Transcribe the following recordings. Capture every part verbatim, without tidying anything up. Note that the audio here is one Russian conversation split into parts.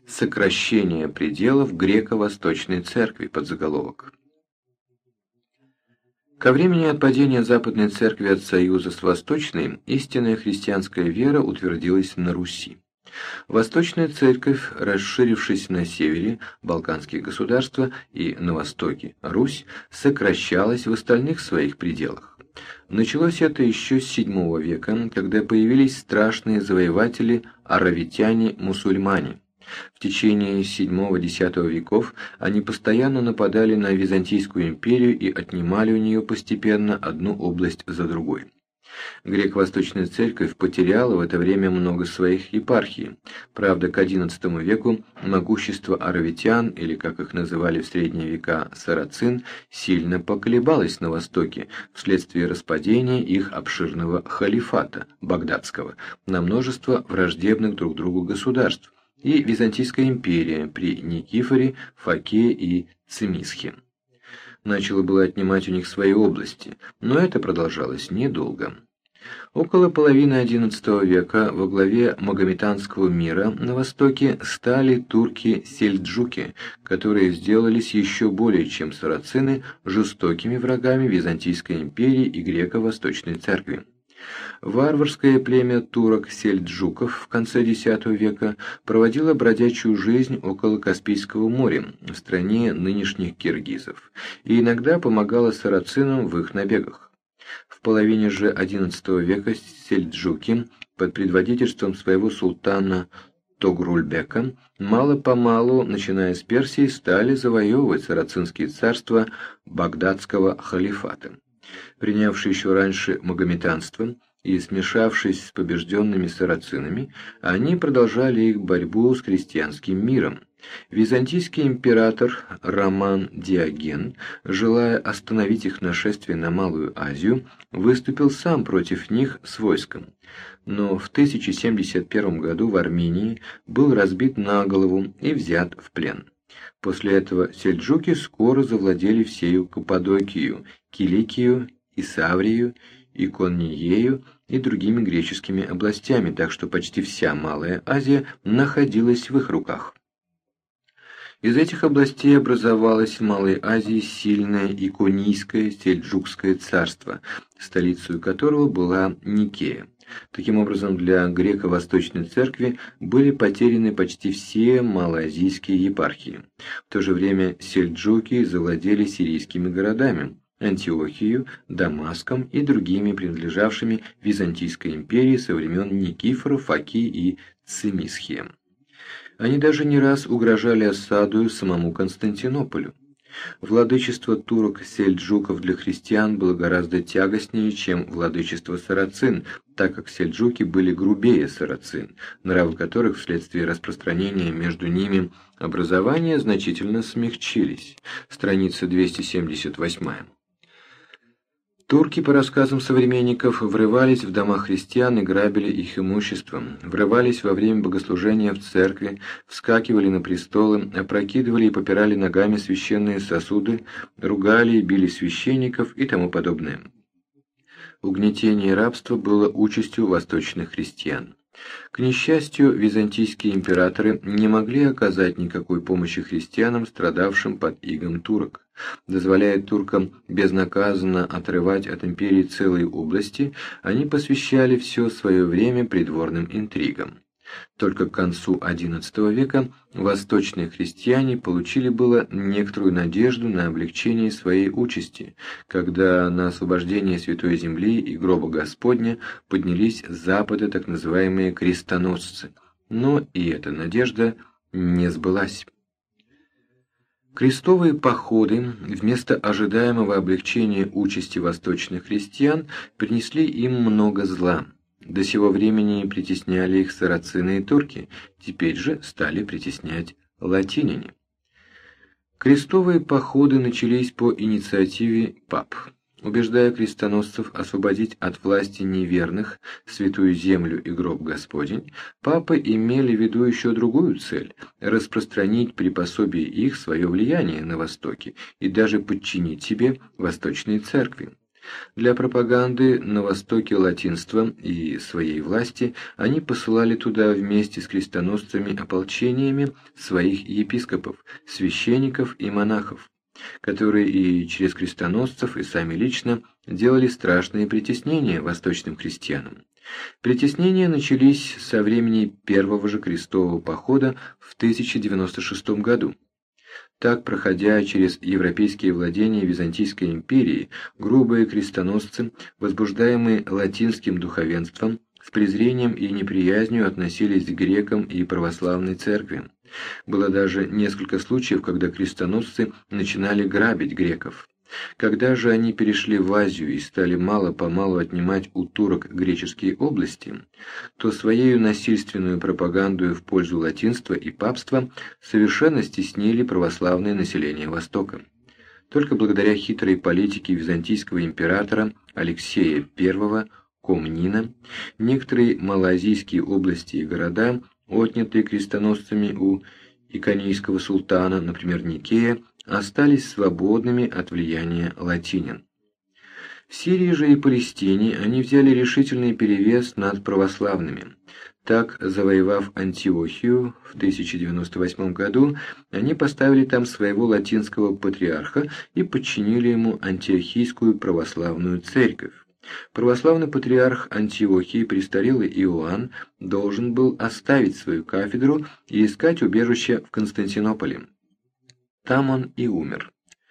«Сокращение пределов греко-восточной церкви» подзаголовок. Ко времени отпадения Западной Церкви от союза с Восточной, истинная христианская вера утвердилась на Руси. Восточная Церковь, расширившись на севере, Балканские государства, и на востоке, Русь, сокращалась в остальных своих пределах. Началось это еще с седьмого века, когда появились страшные завоеватели аравитяне-мусульмане. В течение седьмого-десятого веков они постоянно нападали на Византийскую империю и отнимали у нее постепенно одну область за другой. Греко-восточная церковь потеряла в это время много своих епархий. Правда, к одиннадцатому веку могущество аравитян, или, как их называли в средние века, сарацин, сильно поколебалось на востоке вследствие распадения их обширного халифата, багдадского, на множество враждебных друг другу государств, и Византийская империя при Никифоре, Фоке и Цимисхе начала было отнимать у них свои области, но это продолжалось недолго. Около половины одиннадцатого века во главе магометанского мира на востоке стали турки-сельджуки, которые сделались еще более чем сарацины жестокими врагами Византийской империи и греко-восточной церкви. Варварское племя турок-сельджуков в конце десятого века проводило бродячую жизнь около Каспийского моря, в стране нынешних киргизов, и иногда помогало сарацинам в их набегах. В половине же одиннадцатого века сельджуки под предводительством своего султана Тогрульбека мало-помалу, начиная с Персии, стали завоевывать сарацинские царства багдадского халифата. Принявшие еще раньше магометанство и смешавшись с побежденными сарацинами, они продолжали их борьбу с христианским миром. Византийский император Роман Диоген, желая остановить их нашествие на Малую Азию, выступил сам против них с войском. Но в тысяча семьдесят первом году в Армении был разбит на голову и взят в плен. После этого сельджуки скоро завладели всею Каппадокию, Киликию, Исаврию, Икониею и другими греческими областями, так что почти вся Малая Азия находилась в их руках. Из этих областей образовалось в Малой Азии сильное Иконийское сельджукское царство, столицей которого была Никея. Таким образом, для греко-восточной церкви были потеряны почти все малоазийские епархии. В то же время сельджуки завладели сирийскими городами – Антиохию, Дамаском и другими принадлежавшими Византийской империи со времен Никифора, Фоки и Цимисхи. Они даже не раз угрожали осадою самому Константинополю. Владычество турок-сельджуков для христиан было гораздо тягостнее, чем владычество сарацин, так как сельджуки были грубее сарацин, нравы которых вследствие распространения между ними образования значительно смягчились. Страница двести семьдесят восемь. Турки, по рассказам современников, врывались в дома христиан и грабили их имущество, врывались во время богослужения в церкви, вскакивали на престолы, опрокидывали и попирали ногами священные сосуды, ругали и били священников и тому подобное. Угнетение и рабство было участью восточных христиан. К несчастью, византийские императоры не могли оказать никакой помощи христианам, страдавшим под игом турок. Дозволяя туркам безнаказанно отрывать от империи целые области, они посвящали все свое время придворным интригам. Только к концу одиннадцатого века восточные христиане получили было некоторую надежду на облегчение своей участи, когда на освобождение Святой Земли и гроба Господня поднялись с запада так называемые крестоносцы. Но и эта надежда не сбылась. Крестовые походы вместо ожидаемого облегчения участи восточных христиан принесли им много зла. До сего времени притесняли их сарацины и турки, теперь же стали притеснять латиняне. Крестовые походы начались по инициативе пап. Убеждая крестоносцев освободить от власти неверных Святую Землю и гроб Господень, папы имели в виду еще другую цель – распространить при пособии их свое влияние на Востоке и даже подчинить себе восточные церкви. Для пропаганды на востоке латинства и своей власти они посылали туда вместе с крестоносцами-ополчениями своих епископов, священников и монахов, которые и через крестоносцев, и сами лично делали страшные притеснения восточным крестьянам. Притеснения начались со времени первого же крестового похода в тысяча девяносто шестом году. Так, проходя через европейские владения Византийской империи, грубые крестоносцы, возбуждаемые латинским духовенством, с презрением и неприязнью относились к грекам и православной церкви. Было даже несколько случаев, когда крестоносцы начинали грабить греков. Когда же они перешли в Азию и стали мало-помалу отнимать у турок греческие области, то своею насильственную пропаганду в пользу латинства и папства совершенно стеснили православное население Востока. Только благодаря хитрой политике византийского императора Алексея Первого Комнина некоторые малоазийские области и города, отнятые крестоносцами у иконийского султана, например, Никея, остались свободными от влияния латинян. В Сирии же и Палестине они взяли решительный перевес над православными. Так, завоевав Антиохию в тысяча девяносто восьмом году, они поставили там своего латинского патриарха и подчинили ему антиохийскую православную церковь. Православный патриарх Антиохии, престарелый Иоанн, должен был оставить свою кафедру и искать убежище в Константинополе. Там он и умер.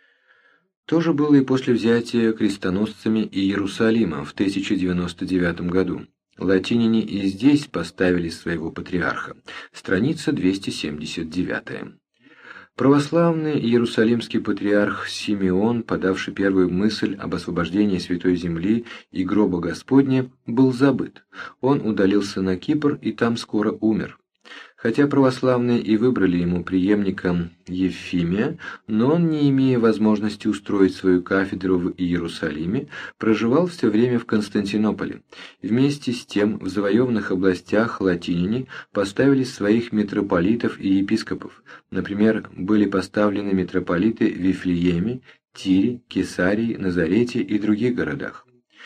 То же было и после взятия крестоносцами Иерусалима в тысяча девяносто девятом году. Латиняне и здесь поставили своего патриарха. Страница двести семьдесят девятая. Православный иерусалимский патриарх Симеон, подавший первую мысль об освобождении Святой Земли и гроба Господня, был забыт. Он удалился на Кипр и там скоро умер. Хотя православные и выбрали ему преемника Евфимия, но он, не имея возможности устроить свою кафедру в Иерусалиме, проживал все время в Константинополе. Вместе с тем в завоеванных областях латиняне поставили своих митрополитов и епископов. Например, были поставлены митрополиты в Вифлееме, Тире, Кесарии, Назарете и других городах.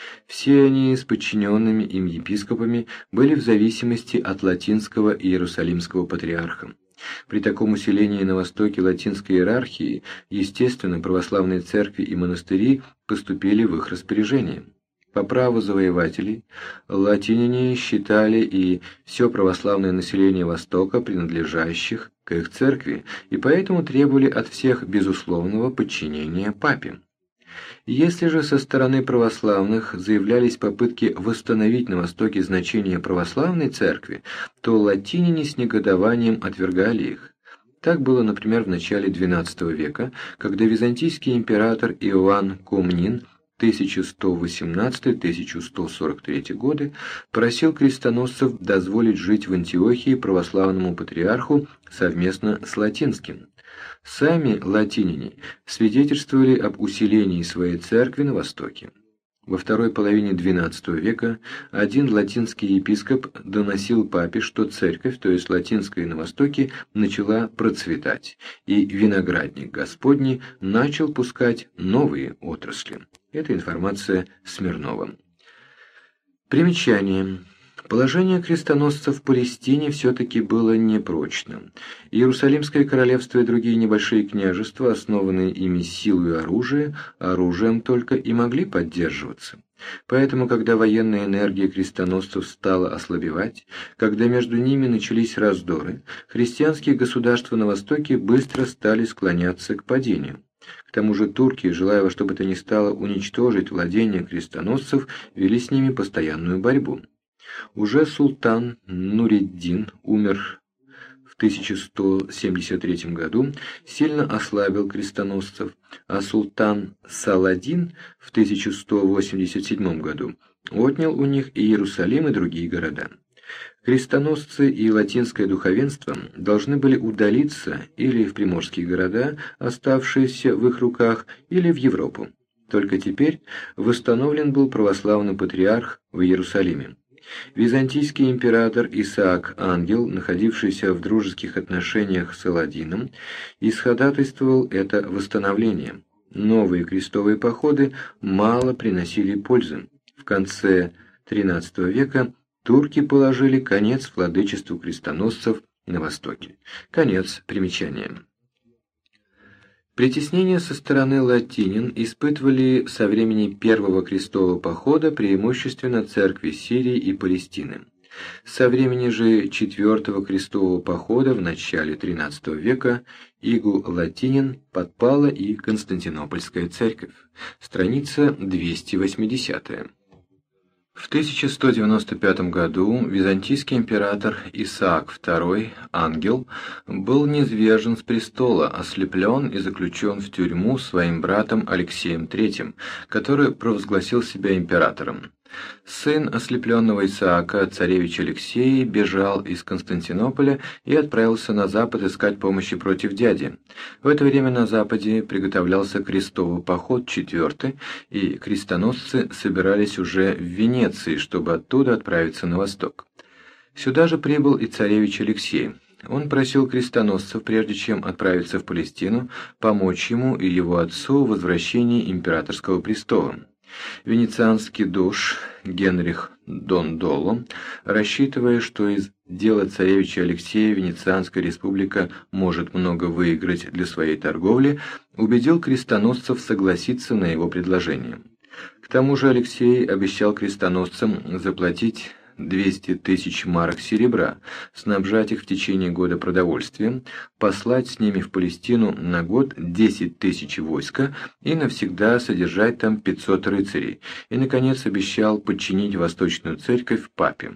Все они с подчиненными им епископами были в зависимости от латинского иерусалимского патриарха. При таком усилении на востоке латинской иерархии, естественно, православные церкви и монастыри поступили в их распоряжение. По праву завоевателей, латиняне считали и все православное население Востока принадлежащих к их церкви, и поэтому требовали от всех безусловного подчинения папе. Если же со стороны православных заявлялись попытки восстановить на Востоке значение православной церкви, то латиняне с негодованием отвергали их. Так было, например, в начале двенадцатого века, когда византийский император Иоанн Комнин тысяча сто восемнадцатый — тысяча сто сорок третий годы просил крестоносцев дозволить жить в Антиохии православному патриарху совместно с латинским. Сами латиняне свидетельствовали об усилении своей церкви на Востоке. Во второй половине двенадцатого века один латинский епископ доносил папе, что церковь, то есть латинская на Востоке, начала процветать, и виноградник Господний начал пускать новые отрасли. Это информация Смирнова. Примечание. Положение крестоносцев в Палестине все-таки было непрочным. Иерусалимское королевство и другие небольшие княжества, основанные ими силой оружия, оружием только и могли поддерживаться. Поэтому, когда военная энергия крестоносцев стала ослабевать, когда между ними начались раздоры, христианские государства на Востоке быстро стали склоняться к падению. К тому же турки, желая во что бы то ни стало уничтожить владения крестоносцев, вели с ними постоянную борьбу. Уже султан Нуриддин умер в тысяча сто семьдесят третьем году, сильно ослабил крестоносцев, а султан Саладин в тысяча сто восемьдесят седьмом году отнял у них и Иерусалим, и другие города. Крестоносцы и латинское духовенство должны были удалиться или в приморские города, оставшиеся в их руках, или в Европу. Только теперь восстановлен был православный патриарх в Иерусалиме. Византийский император Исаак Ангел, находившийся в дружеских отношениях с Аладдином, исходатайствовал это восстановление. Новые крестовые походы мало приносили пользы. В конце тринадцатого века турки положили конец владычеству крестоносцев на Востоке. Конец примечания. Притеснение со стороны латинин испытывали со времени Первого крестового похода преимущественно церкви Сирии и Палестины. Со времени же Четвертого крестового похода в начале тринадцатого века игу латинин подпала и Константинопольская церковь. Страница двести восьмидесятая. В тысяча сто девяносто пятом году византийский император Исаак второй, Ангел, был низвержен с престола, ослеплен и заключен в тюрьму своим братом Алексеем третьим, который провозгласил себя императором. Сын ослепленного Исаака, царевич Алексей, бежал из Константинополя и отправился на запад искать помощи против дяди. В это время на западе приготовлялся крестовый поход четвертый, и крестоносцы собирались уже в Венеции, чтобы оттуда отправиться на восток. Сюда же прибыл и царевич Алексей. Он просил крестоносцев, прежде чем отправиться в Палестину, помочь ему и его отцу в возвращении императорского престола. Венецианский дож Генрих Дондоло, рассчитывая, что из дела царевича Алексея Венецианская республика может много выиграть для своей торговли, убедил крестоносцев согласиться на его предложение. К тому же Алексей обещал крестоносцам заплатить двести тысяч марок серебра, снабжать их в течение года продовольствием, послать с ними в Палестину на год десять тысяч войска и навсегда содержать там пятьсот рыцарей, и, наконец, обещал подчинить Восточную Церковь папе.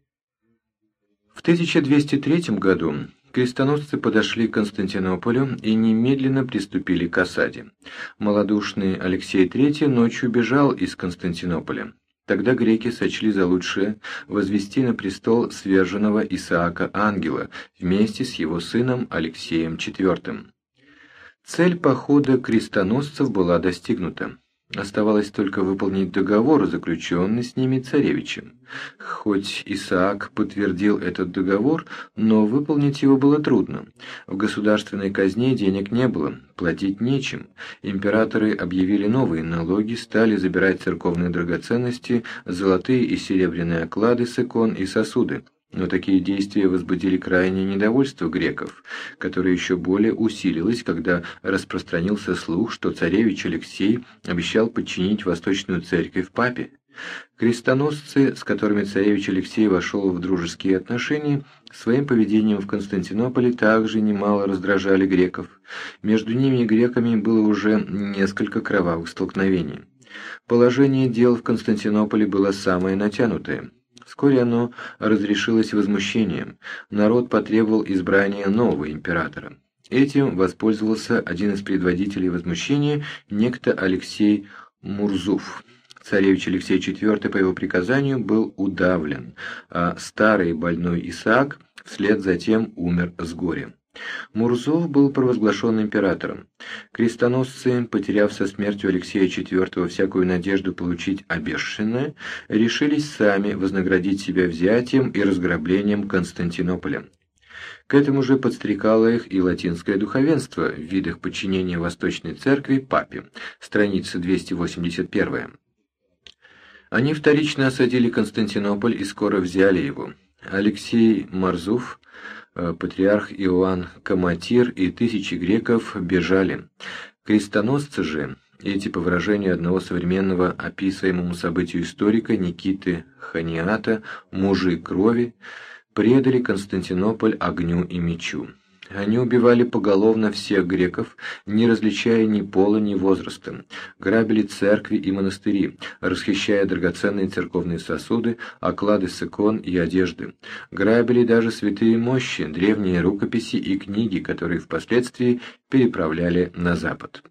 В тысяча двести третьем году крестоносцы подошли к Константинополю и немедленно приступили к осаде. Малодушный Алексей третий ночью бежал из Константинополя. Тогда греки сочли за лучшее возвести на престол сверженного Исаака Ангела вместе с его сыном Алексеем четвёртым. Цель похода крестоносцев была достигнута. Оставалось только выполнить договор, заключенный с ними царевичем. Хоть Исаак подтвердил этот договор, но выполнить его было трудно. В государственной казне денег не было, платить нечем. Императоры объявили новые налоги, стали забирать церковные драгоценности, золотые и серебряные оклады с икон и сосуды. Но такие действия возбудили крайнее недовольство греков, которое еще более усилилось, когда распространился слух, что царевич Алексей обещал подчинить Восточную Церковь папе. Крестоносцы, с которыми царевич Алексей вошел в дружеские отношения, своим поведением в Константинополе также немало раздражали греков. Между ними и греками было уже несколько кровавых столкновений. Положение дел в Константинополе было самое натянутое. Вскоре оно разрешилось возмущением. Народ потребовал избрания нового императора. Этим воспользовался один из предводителей возмущения, некто Алексей Мурзуф. Царевич Алексей четвёртый по его приказанию был удавлен, а старый больной Исаак вслед за тем умер с горя. Мурзов был провозглашен императором. Крестоносцы, потеряв со смертью Алексея четвёртого всякую надежду получить обещанное, решились сами вознаградить себя взятием и разграблением Константинополя. К этому же подстрекало их и латинское духовенство в видах подчинения Восточной Церкви папе, страница двести восемьдесят первая. Они вторично осадили Константинополь и скоро взяли его. Алексей Мурзуф, патриарх Иоанн Каматир и тысячи греков бежали. Крестоносцы же, эти, по выражению одного современного описываемому событию историка Никиты Ханиата, мужи крови, предали Константинополь огню и мечу. Они убивали поголовно всех греков, не различая ни пола, ни возраста, грабили церкви и монастыри, расхищая драгоценные церковные сосуды, оклады с икон и одежды, грабили даже святые мощи, древние рукописи и книги, которые впоследствии переправляли на запад.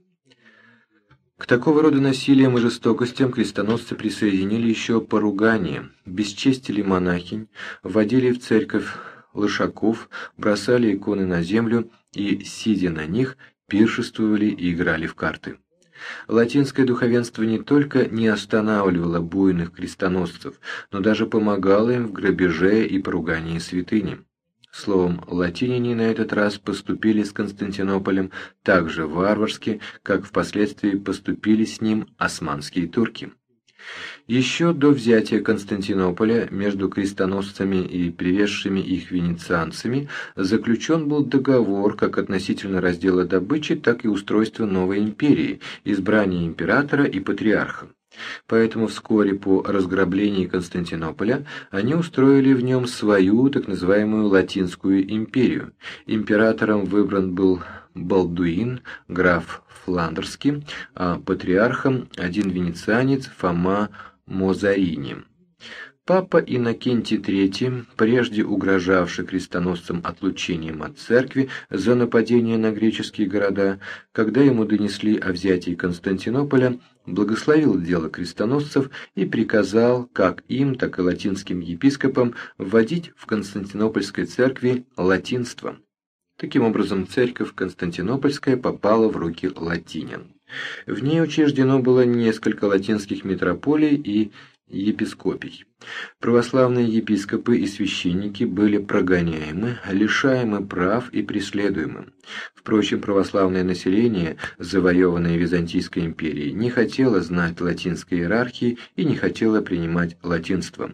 К такого рода насилиям и жестокостям крестоносцы присоединили еще поругание, бесчестили монахинь, вводили в церковь лошаков, бросали иконы на землю и, сидя на них, пиршествовали и играли в карты. Латинское духовенство не только не останавливало буйных крестоносцев, но даже помогало им в грабеже и поругании святыни. Словом, латиняне на этот раз поступили с Константинополем так же варварски, как впоследствии поступили с ним османские турки. Еще до взятия Константинополя между крестоносцами и привезшими их венецианцами заключен был договор как относительно раздела добычи, так и устройства новой империи, избрания императора и патриарха. Поэтому вскоре по разграблении Константинополя они устроили в нем свою так называемую Латинскую империю. Императором выбран был Балдуин, граф Фландерский, а патриархом один венецианец Фома Мозарини. Папа Иннокентий третий, прежде угрожавший крестоносцам отлучением от церкви за нападение на греческие города, когда ему донесли о взятии Константинополя, благословил дело крестоносцев и приказал как им, так и латинским епископам вводить в Константинопольской церкви латинство. Таким образом, церковь Константинопольская попала в руки латинян. В ней учреждено было несколько латинских митрополий и епископий. Православные епископы и священники были прогоняемы, лишаемы прав и преследуемы. Впрочем, православное население, завоеванное Византийской империей, не хотело знать латинской иерархии и не хотело принимать латинство.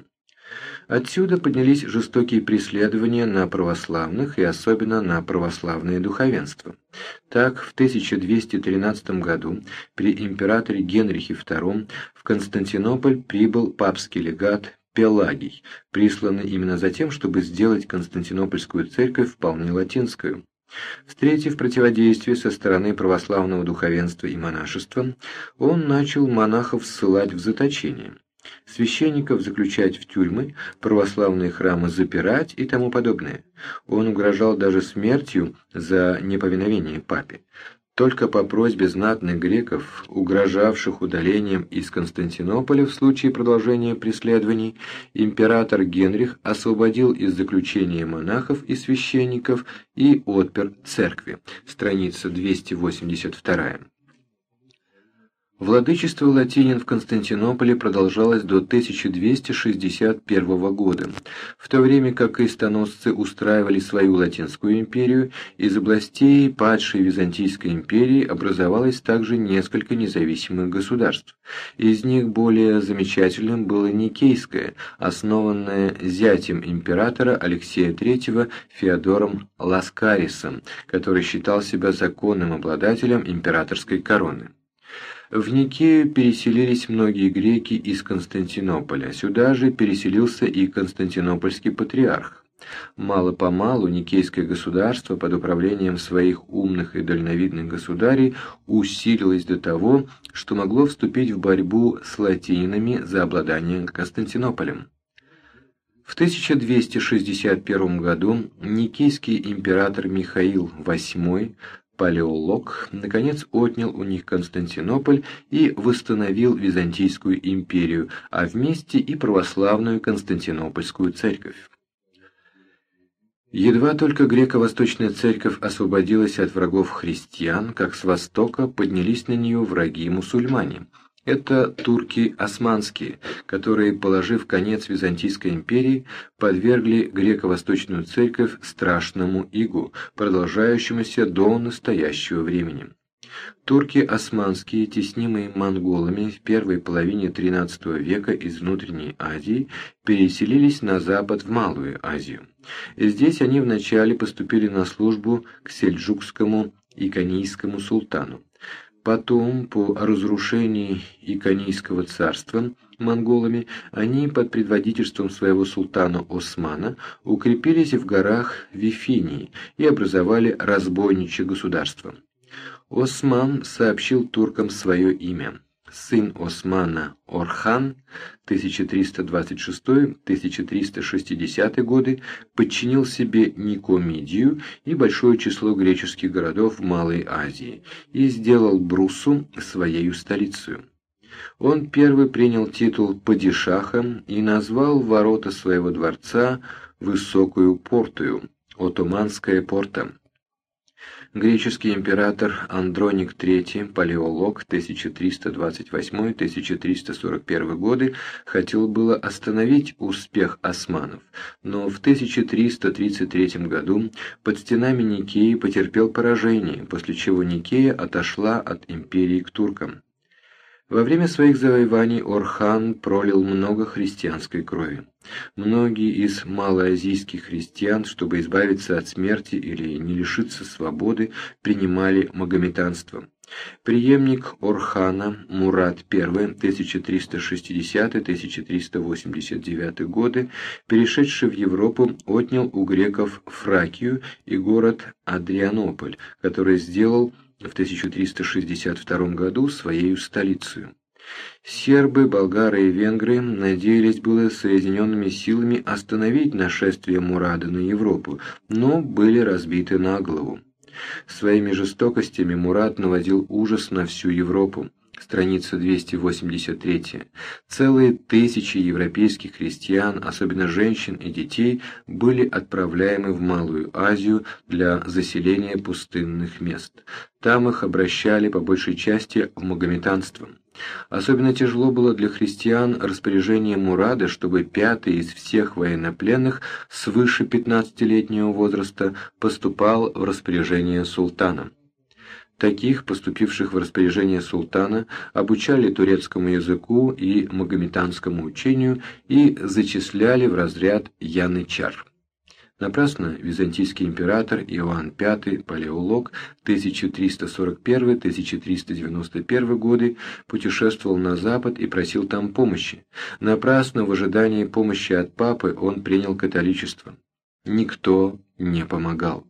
Отсюда поднялись жестокие преследования на православных и особенно на православное духовенство. Так, в тысяча двести тринадцатом году при императоре Генрихе втором в Константинополь прибыл папский легат Пелагий, присланный именно за тем, чтобы сделать Константинопольскую церковь вполне латинскую. Встретив противодействие со стороны православного духовенства и монашества, он начал монахов ссылать в заточение, священников заключать в тюрьмы, православные храмы запирать и тому подобное. Он угрожал даже смертью за неповиновение папе. Только по просьбе знатных греков, угрожавших удалением из Константинополя в случае продолжения преследований, император Генрих освободил из заключения монахов и священников и отпер церкви. Страница двести восемьдесят два. Владычество латинин в Константинополе продолжалось до тысяча двести шестьдесят первого года, в то время как крестоносцы устраивали свою Латинскую империю, из областей падшей Византийской империи образовалось также несколько независимых государств. Из них более замечательным было Никейское, основанное зятем императора Алексея третьего Феодором Ласкарисом, который считал себя законным обладателем императорской короны. В Никею переселились многие греки из Константинополя, сюда же переселился и константинопольский патриарх. Мало-помалу Никейское государство под управлением своих умных и дальновидных государей усилилось до того, что могло вступить в борьбу с латининами за обладание Константинополем. В тысяча двести шестьдесят первом году Никейский император Михаил восьмой Палеолог, наконец, отнял у них Константинополь и восстановил Византийскую империю, а вместе и православную Константинопольскую церковь. Едва только греко-восточная церковь освободилась от врагов христиан, как с востока поднялись на нее враги-мусульмане. Это турки османские, которые, положив конец Византийской империи, подвергли греко-восточную церковь страшному игу, продолжающемуся до настоящего времени. Турки османские, теснимые монголами в первой половине тринадцатого века из внутренней Азии, переселились на запад в Малую Азию. Здесь они вначале поступили на службу к сельджукскому и канийскому султану. Потом, по разрушении Иконийского царства монголами, они под предводительством своего султана Османа укрепились в горах Вифинии и образовали разбойничье государство. Осман сообщил туркам свое имя. Сын Османа Орхан тысяча триста двадцать шестой — тысяча триста шестидесятый годы подчинил себе Никомидию и большое число греческих городов в Малой Азии и сделал Брусу своею столицей. Он первый принял титул падишаха и назвал ворота своего дворца Высокую Портую, Отоманская порта. Греческий император Андроник третий, палеолог, тысяча триста двадцать восьмой — тысяча триста сорок первый годы, хотел было остановить успех османов, но в тысяча триста тридцать третьем году под стенами Никеи потерпел поражение, после чего Никея отошла от империи к туркам. Во время своих завоеваний Орхан пролил много христианской крови. Многие из малоазийских христиан, чтобы избавиться от смерти или не лишиться свободы, принимали магометанство. Преемник Орхана Мурад I, тысяча триста шестидесятый — тысяча триста восемьдесят девятый годы, перешедший в Европу, отнял у греков Фракию и город Адрианополь, который сделал в тысяча триста шестьдесят втором году своей столицей. Сербы, болгары и венгры надеялись было соединенными силами остановить нашествие Мурада на Европу, но были разбиты на голову. Своими жестокостями Мурад наводил ужас на всю Европу. Страница двести восемьдесят три. Целые тысячи европейских христиан, особенно женщин и детей, были отправляемы в Малую Азию для заселения пустынных мест. Там их обращали по большей части в магометанство. Особенно тяжело было для христиан распоряжение Мурада, чтобы пятый из всех военнопленных свыше пятнадцатилетнего возраста поступал в распоряжение султана. Таких, поступивших в распоряжение султана, обучали турецкому языку и магометанскому учению и зачисляли в разряд янычар. Напрасно византийский император Иоанн пятый, палеолог, тысяча триста сорок первый — тысяча триста девяносто первый годы, путешествовал на запад и просил там помощи. Напрасно в ожидании помощи от папы он принял католичество. Никто не помогал.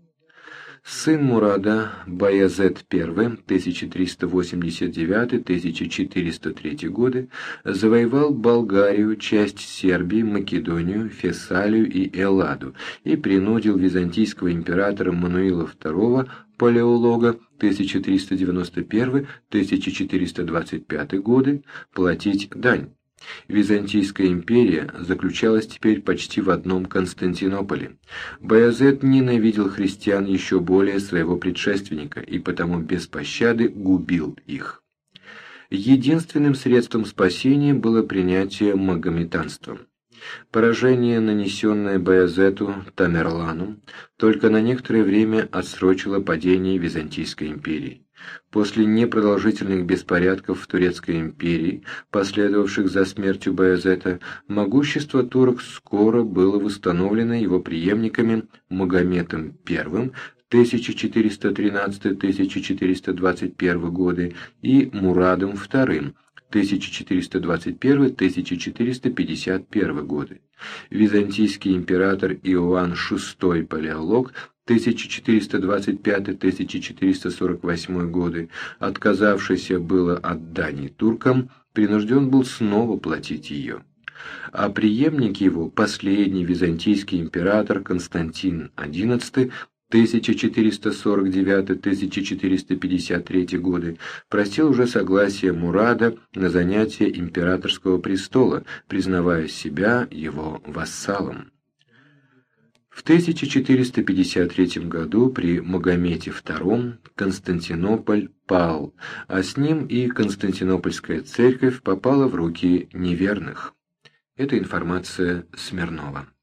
Сын Мурада, Баязет I, тысяча триста восемьдесят девятый — тысяча четыреста третий годы, завоевал Болгарию, часть Сербии, Македонию, Фессалию и Элладу и принудил византийского императора Мануила второго, палеолога, тысяча триста девяносто первый — тысяча четыреста двадцать пятый годы, платить дань. Византийская империя заключалась теперь почти в одном Константинополе. Баязет ненавидел христиан еще более своего предшественника и потому без пощады губил их. Единственным средством спасения было принятие магометанства. Поражение, нанесенное Баязету Тамерлану, только на некоторое время отсрочило падение Византийской империи. После непродолжительных беспорядков в Турецкой империи, последовавших за смертью Баязета, могущество турок скоро было восстановлено его преемниками Магометом I, тысяча четыреста тринадцатый — тысяча четыреста двадцать первый годы, и Мурадом вторым, тысяча четыреста двадцать первый — тысяча четыреста пятьдесят первый годы. Византийский император Иоанн шестой, палеолог, тысяча четыреста двадцать пятый — тысяча четыреста сорок восьмой годы, отказавшийся было от дани туркам, принужден был снова платить ее. А преемник его, последний византийский император Константин одиннадцатый, тысяча четыреста сорок девятый — тысяча четыреста пятьдесят третий годы, просил уже согласия Мурада на занятие императорского престола, признавая себя его вассалом. В тысяча четыреста пятьдесят третьем году при Магомете втором Константинополь пал, а с ним и Константинопольская церковь попала в руки неверных. Это информация Смирнова.